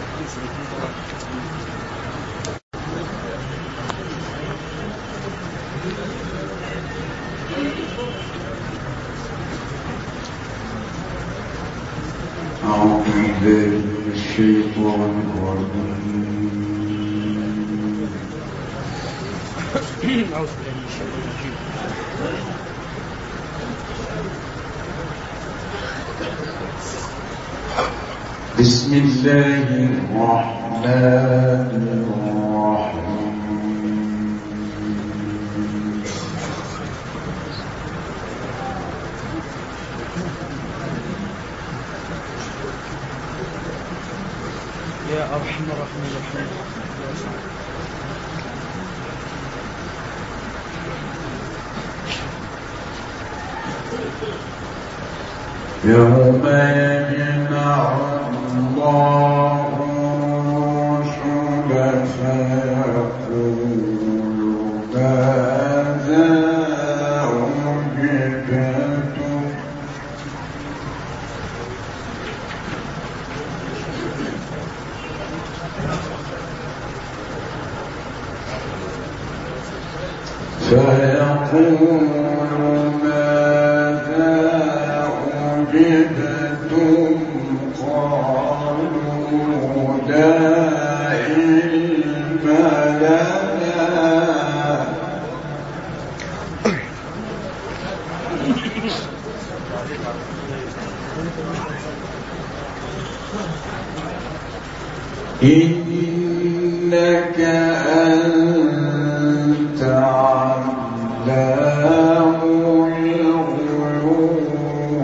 أعوذ بالله من الشيطان الرجيم. بسم الله الرحمن الرحيم. يا أرحم الراحمين يوم يجمع الله الرسل فيقول ماذا أجبتم قالوا لا علم لنا إنك أنت علام الغيوب.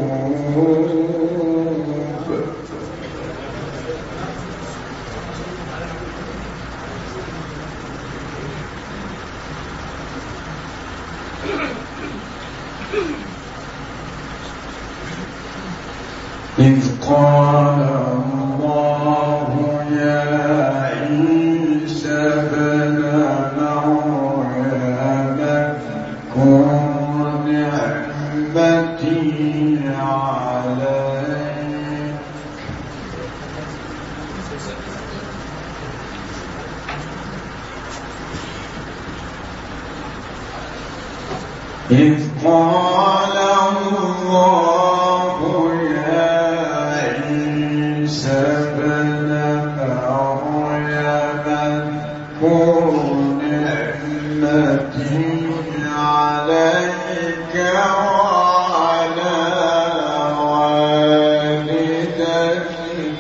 إذ قال الله يا عيسى ابن مريم اذكر نعمتي عليك إذ قال الله يا عيسى ابن مريم اذكر نعمتي عليك وعلى والدتك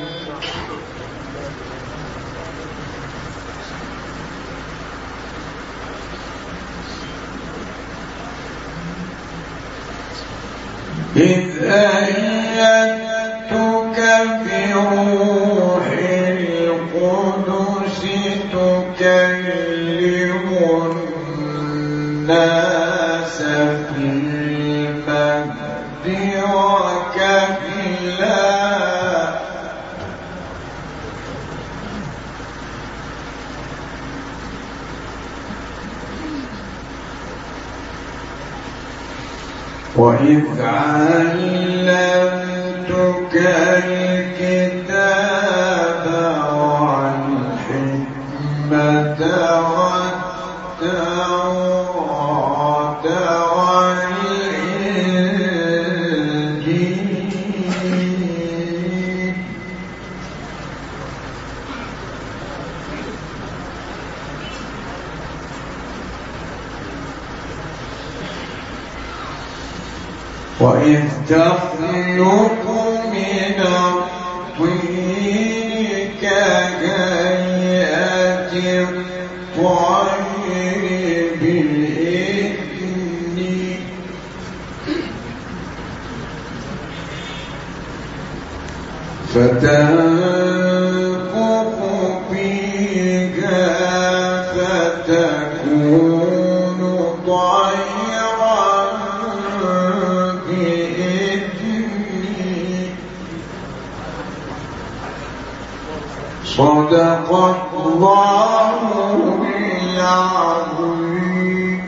إذ أيدتك بروح القدس تكلم الناس في المهد وكهلا وإذ علمتك الكتاب والحكمة والتوراة والإنجيل وإذ تخلق من الطين كهيئة الطير بإذني فتنفخ فيها فتكون طيرا بإذني صدق الله العظيم.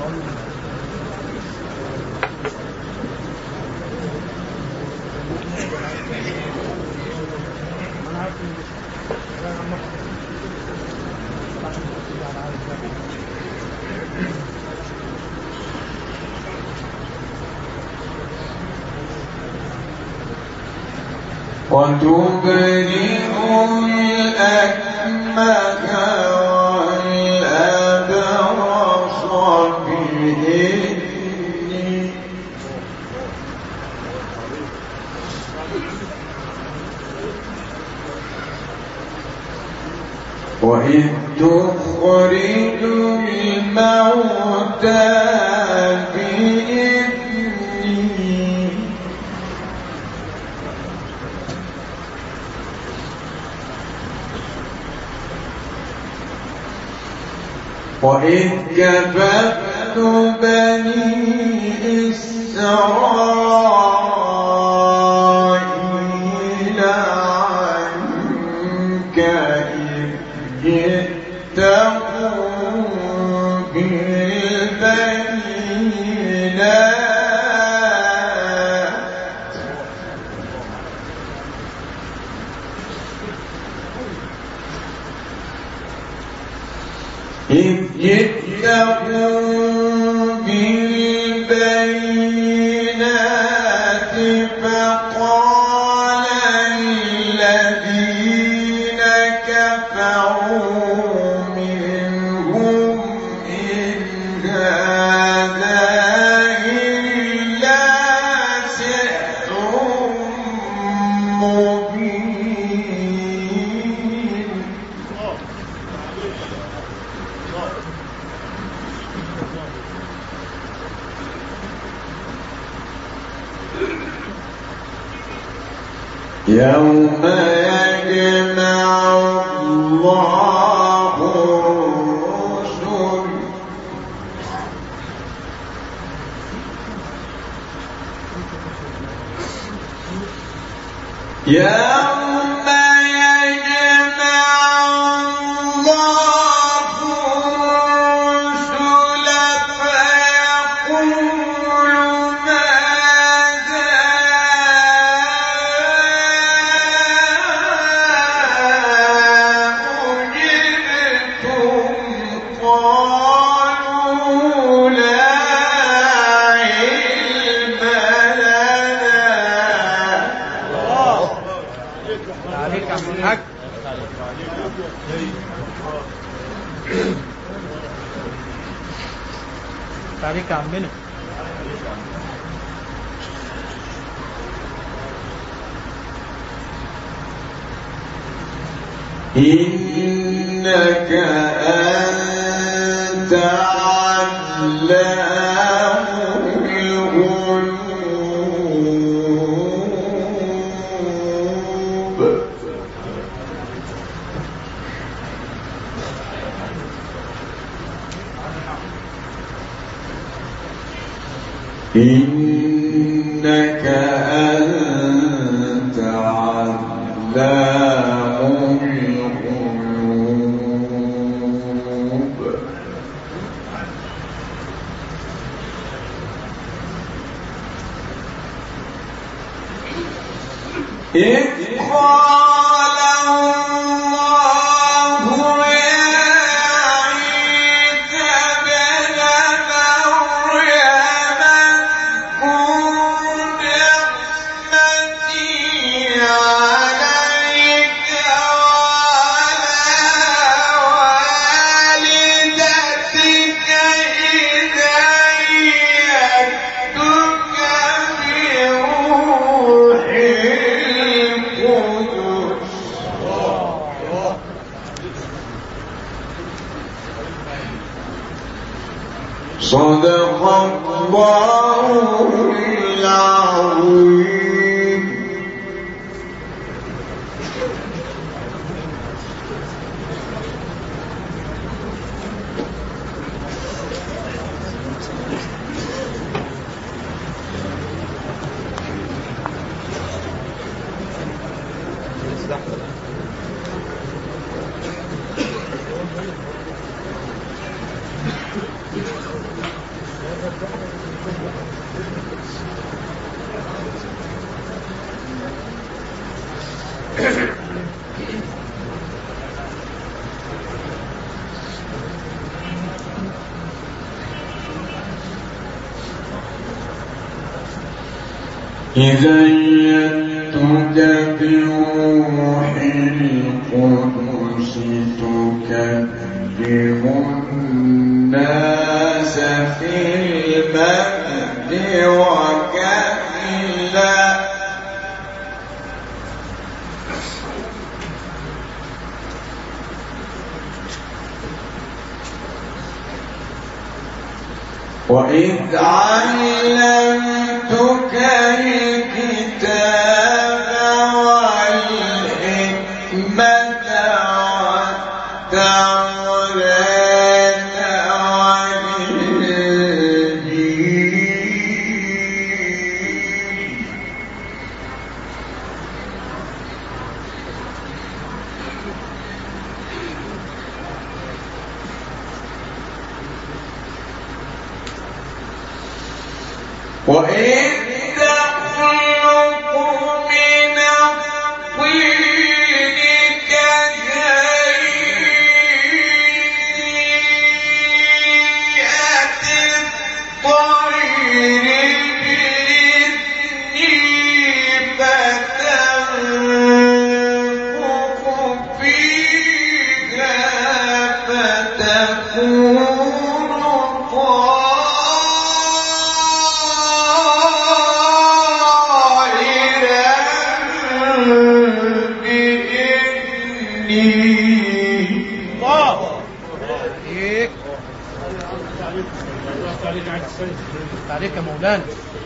وتبرئ الأكمه والأبرص بإذني وإذ تخرج الموتى بإذني وإذ كففت بني إسرائيل عنك إذ جئتهم بالبينات إذ جئتهم بالبينات فقال الذين كفروا منهم إن هذا إلا سحر مبين يوم يجمع الله الرسل يوم يجمع الله الرسل فيقول ماذا أجبتم قالوا لا علم لنا عليك يا عم الحاج. عليك يا عمنا. إنك أنت علام الغيوب إنك أنت علام الغيوب إذ قال الله يا عيسى ابن مريم اذكر نعمتي عليك وعلى والدتك إذ أيدتك بروح القدس صدق الله العظيم. إذا أيدتك بروح القدس تكلم الناس في المهد وكهلا وإذ علمتك الكتاب والحكمة والتوراة والإنجيل وإذ تخلق من الطين كهيئة الطير بإذني فتنفخ فيها فتكون عليك يا مولانا.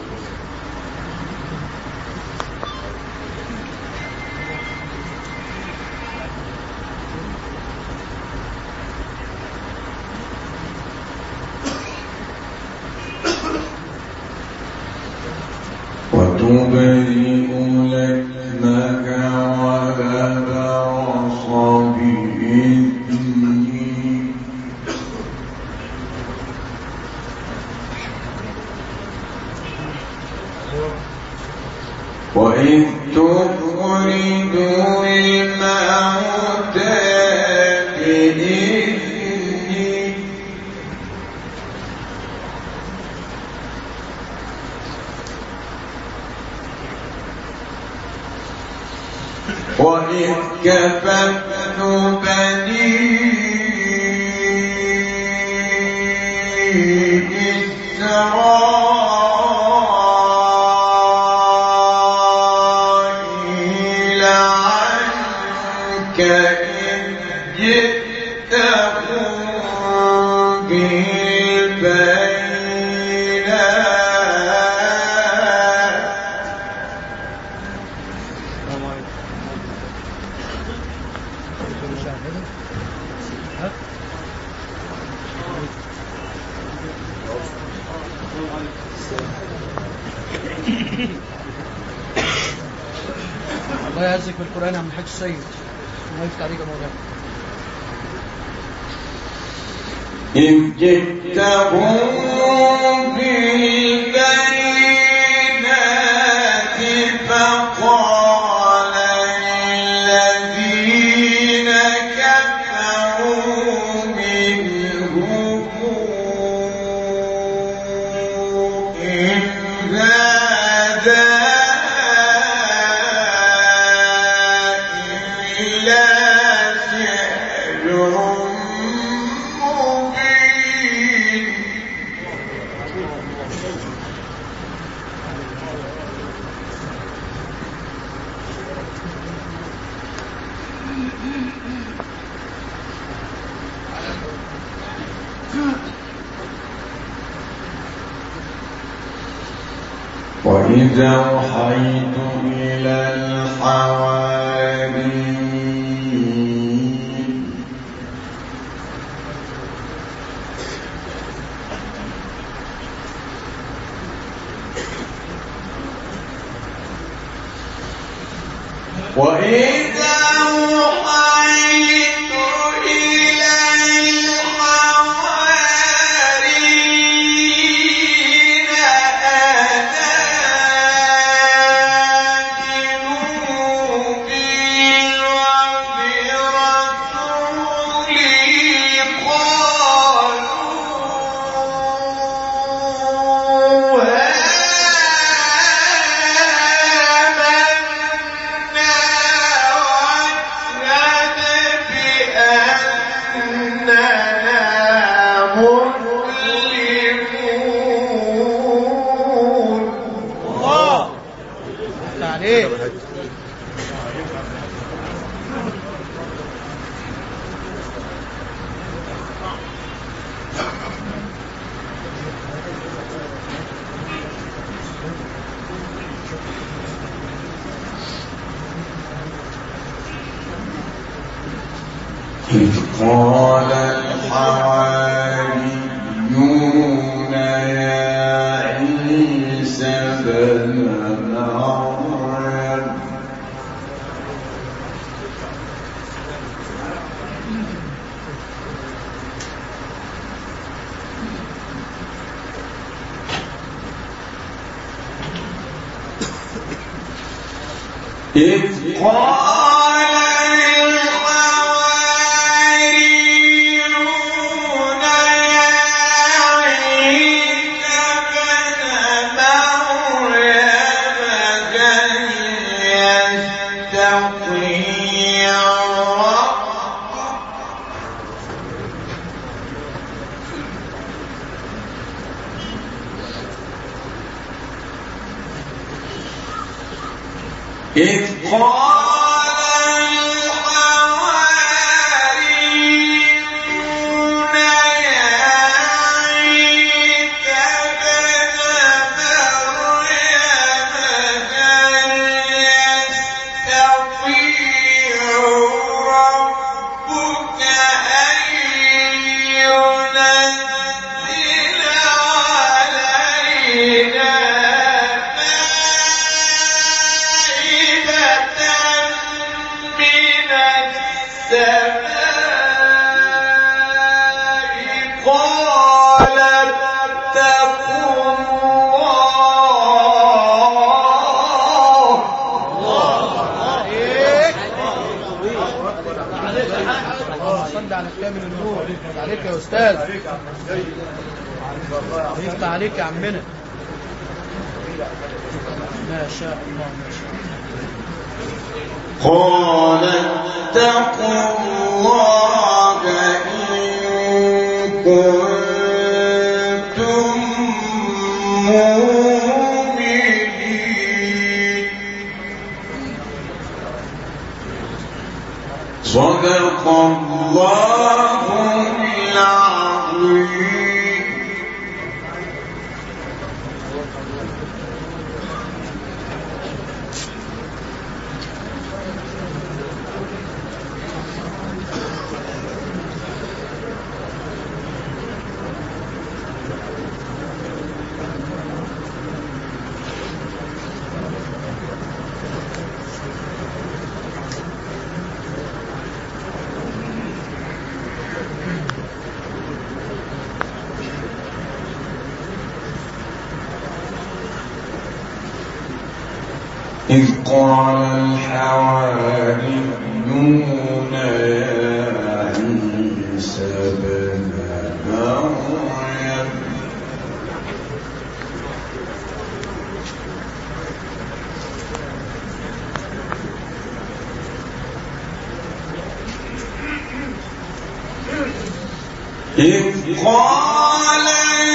وتبرئ لكمك وأبرص بإذني وإذ تخرج الموتى بإذني وإذ كففت بني إسرائيل عنك إذ جئتهم بالبينات الله يعزك بالقرآن يا عم الحاج السيد. الله يفتح عليك يا مولانا. إذ جئتهم بالبينات فقال الذين كفروا منهم إن هذا إلا سحر مبين وإذا أوحيت إلى الحواريين وإذا أوحيت إلى الحواريين أن آمنوا بي وبرسولي قالوا قال الحواريون يا عيسى ابن مريم إذ قال الحواريون يا عيسى ابن مريم كن يستطيع إذ قال الحواريون يا عيسى ابن مريم هل يستطيع ربك أن ينزل علينا من السماء قال اتقوا الله صل على كامل النور. عليك يا أستاذ، يفتح عليك يا عمنا. ما شاء الله ما شاء الله. قال اتقوا الله إن كنتم مؤمنين. صدق الله العظيم. إذ قال الحواريون يا عيسى ابن مريم إذ قال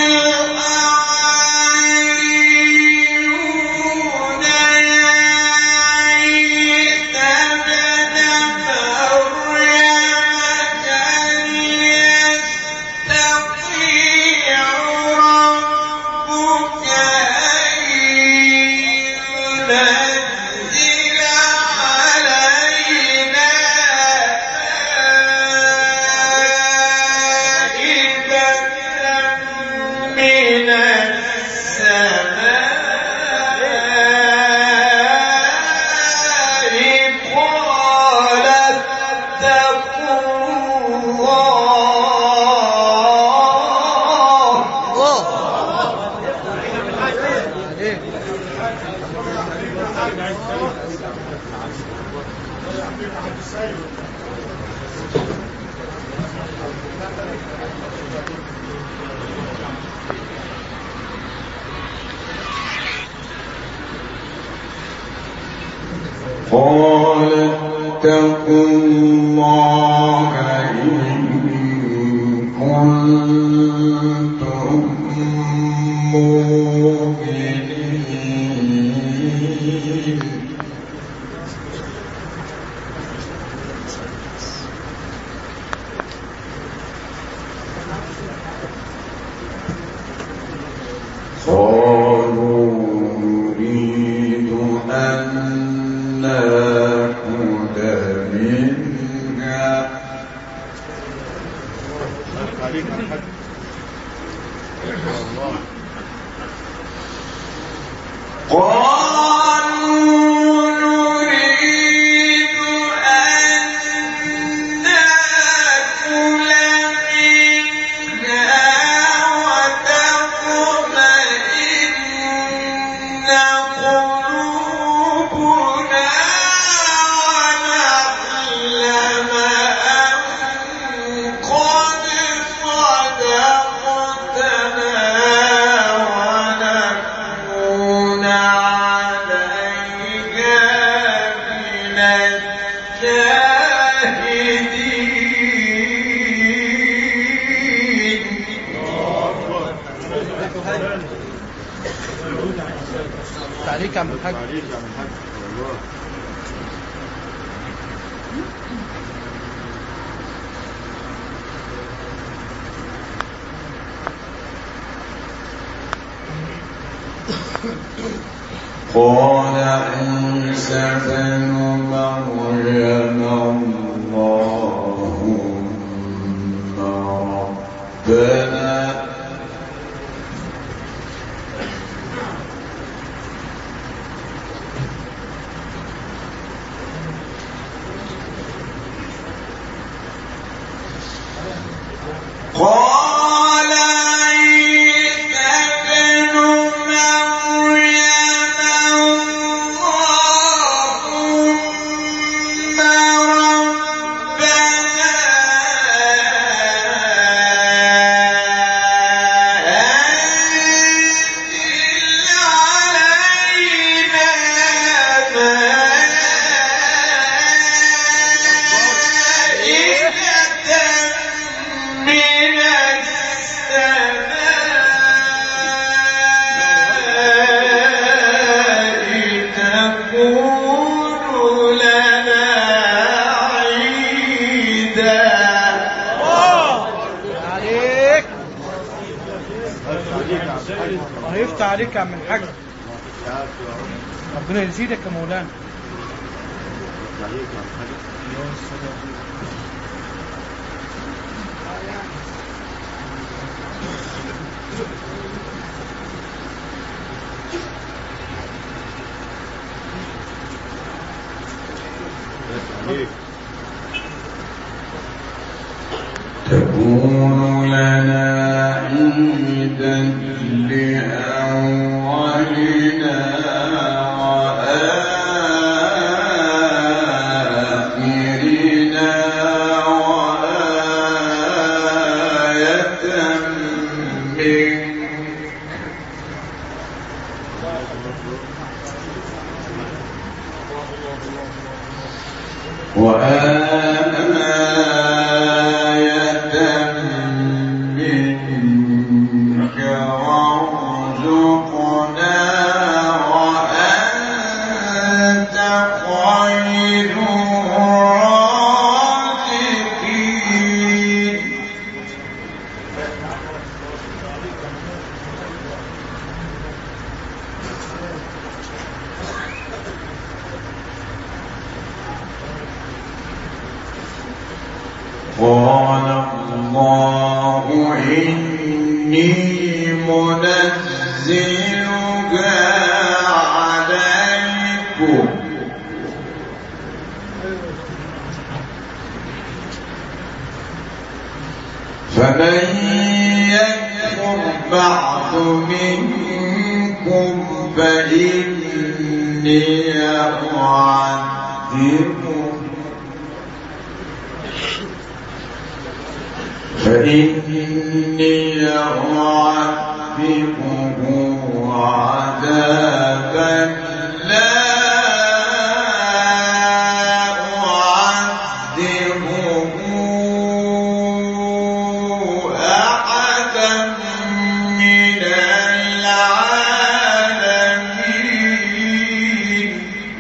قال اتقوا الله إن كنتم مؤمنين. قالوا نريد أن نأخذ منها تعليق عم الحاج. قال عيسى بن مريم اللهم ربنا قال عيسى بن مريم اللهم ربنا أنزل علينا مائدة من السماء تكون لنا عيدا. عليك الله يفتح عليك يا عم الحاج. ربنا يزيدك يا مولانا. تكون لنا عيدا لأولنا وآخرنا وآية منك وارزقنا وأنت خير الرازقين. قال الله إني منزلها عليكم فمن يكفر بعد منكم فإني أعذبه عذابا لا أعذبه أحدا من العالمين.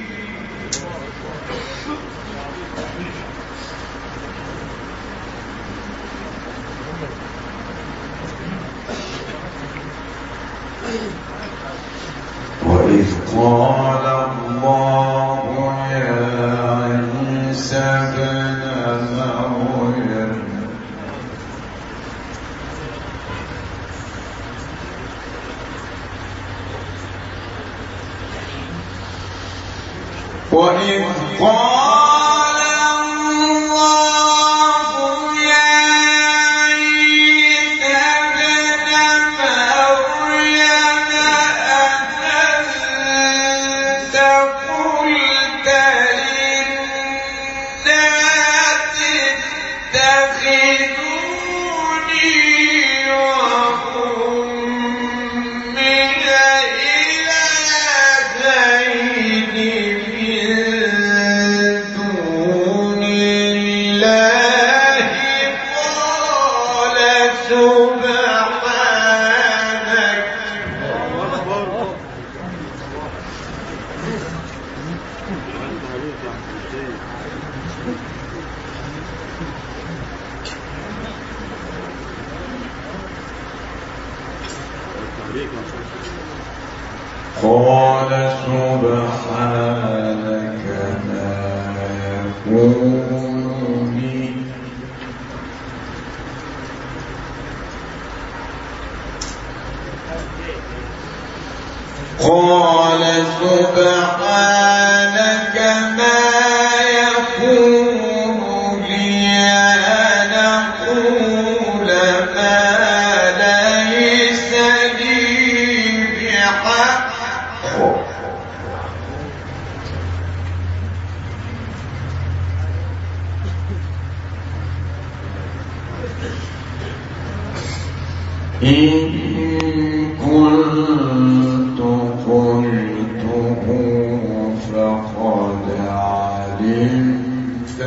وإذ قال الله يا عيسى ابن مريم وإذ قال الله يا عيسى ابن مريم أأنت قلت للناس اتخذوني وأمي إلهين دون الله قال سبحانك قال سبحانك ما يكون لي قال سبحانك ما يكون لي أن أقول ما ليس لي بحق إن كنت قلته فقد علمت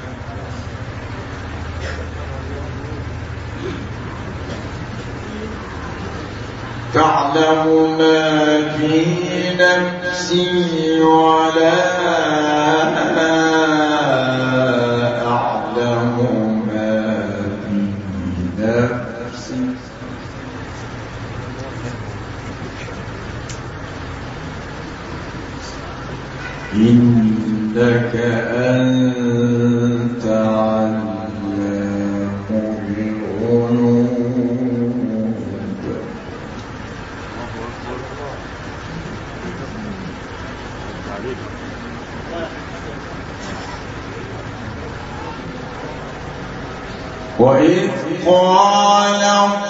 تعلم ما في نفسي ولا أعلم ما في نفسي إنك أنت علام الغيوب وإذ قال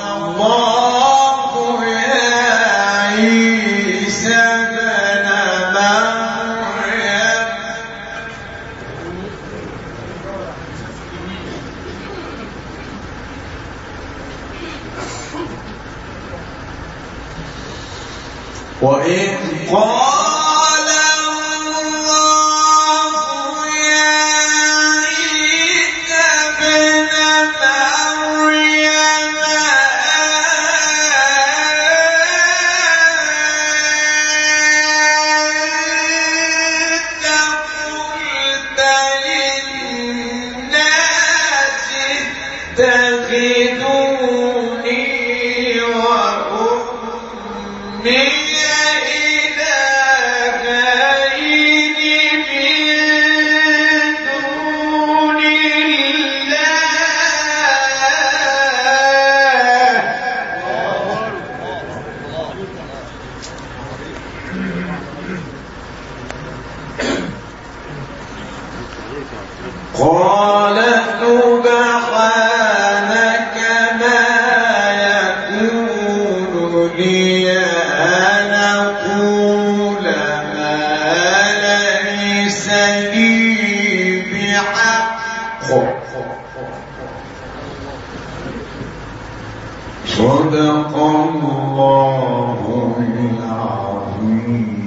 الله يا عيسى ابن مريم وإذ قال الله يا عيسى ابن مريم أنت قلت للناس اتخذوني وأمي إلهين من دون الله قال سبحانك ما يكون لي أن أقول ما ليس لي بحق صدق الله العظيم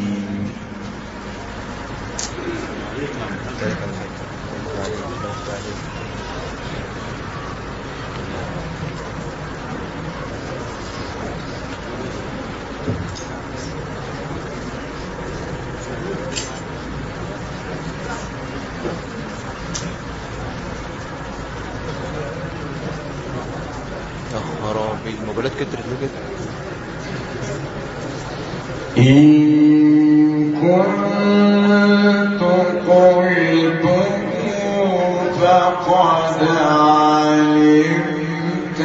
يا خرابي الموبايلات كترت ليه كده؟ إن كنت قلته فقد علمت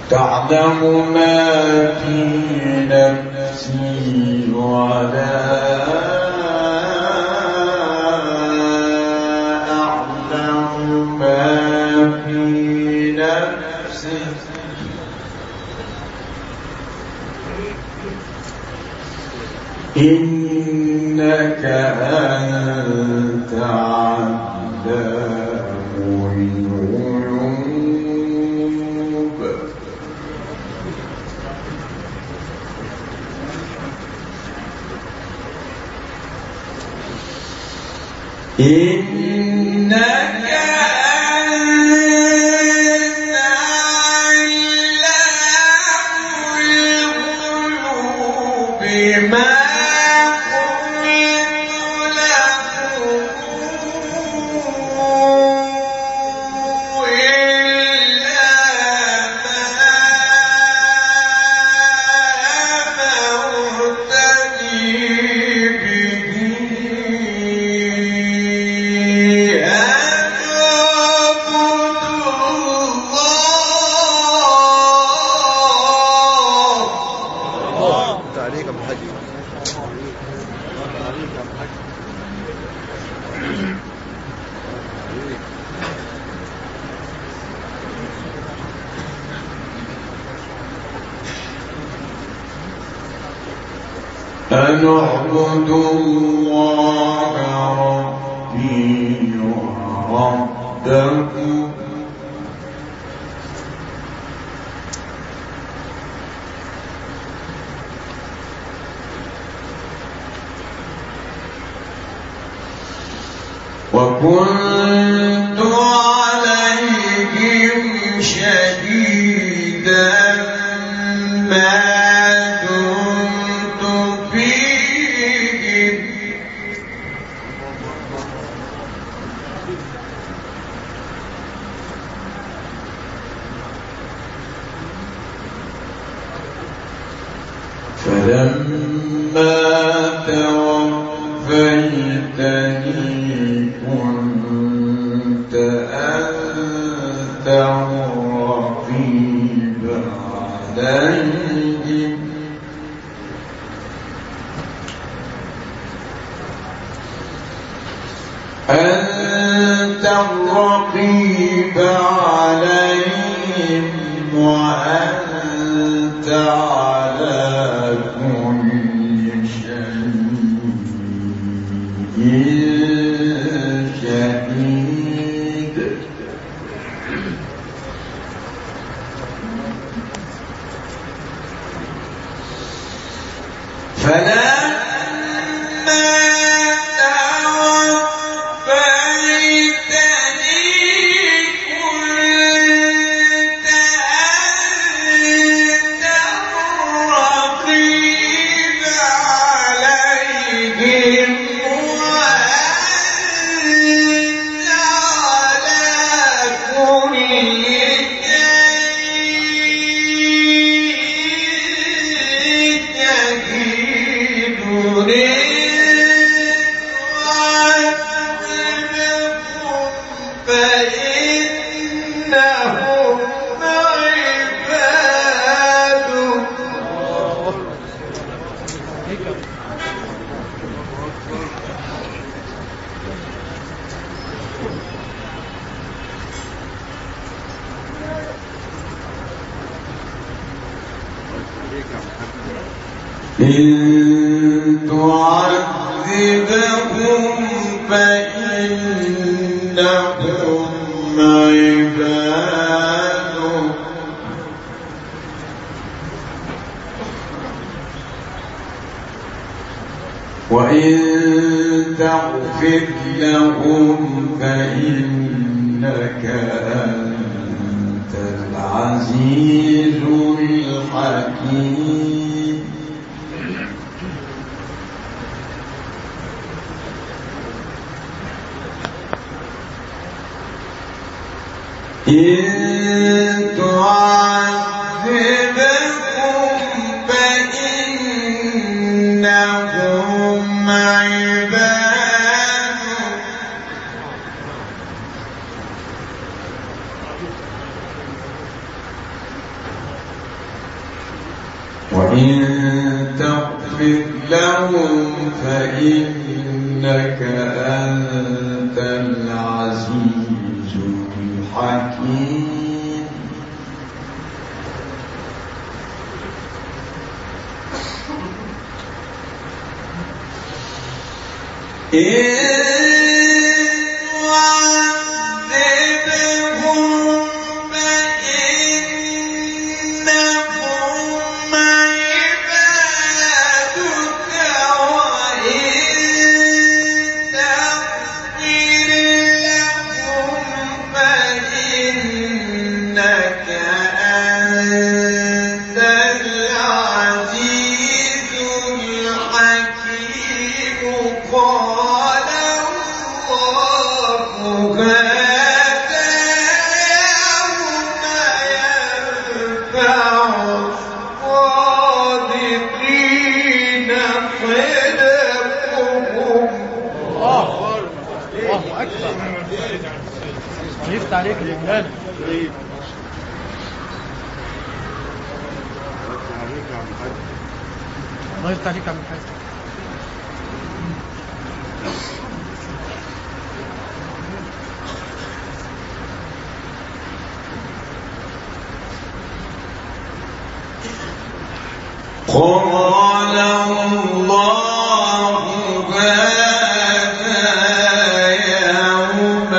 تعلم ما في نفسي ولا أعلم ما في نفسك إنك أنت علام الغيوب إنك أنت علام الغيوب ما أن أعبد الله ربي وربكم وكنت عليهم شهيدا ما فلما توفيتني كنت أنت الرقيب عليهم أنت الرقيب عليهم وأنت على كل شيء شهيد إن تعذبهم فإنهم عبادك وإن تغفر لهم فإنك أنت العزيز الحكيم إن تعذبهم فإنهم عبادك وإن تغفر لهم فإنك أنت العزيز الحكيم. يفتح عليك يا مولانا. الله يفتح عليك يا عم الحاج. قال الله هذا يوم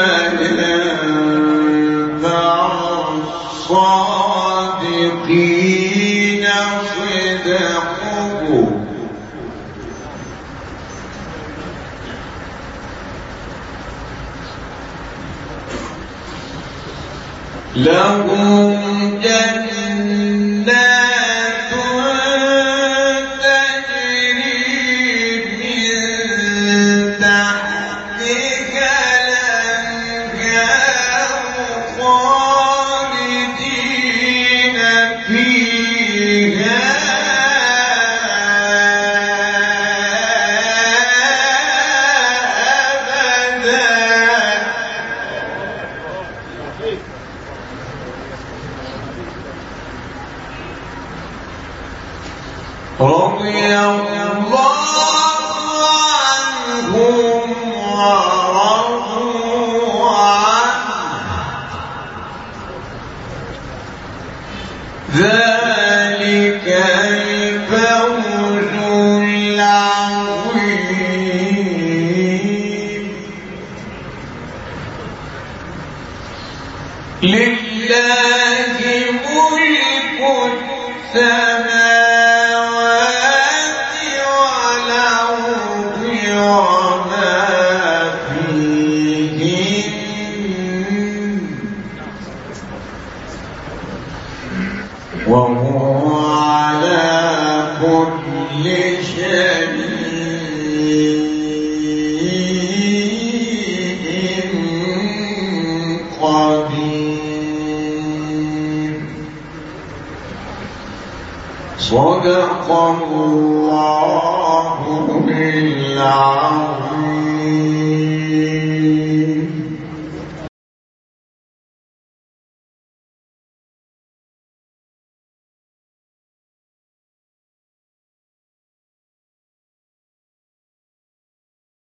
ينفع الصادقين صدقهم لهم جنات تجري من تحتها الأنهار خالدين فيها رضي الله عنهم ورضوا عنه ذلك الفوز العظيم لله ملك السماوات والأرض وما فيهن وهو على كل شيء قدير. صدق الله العظيم.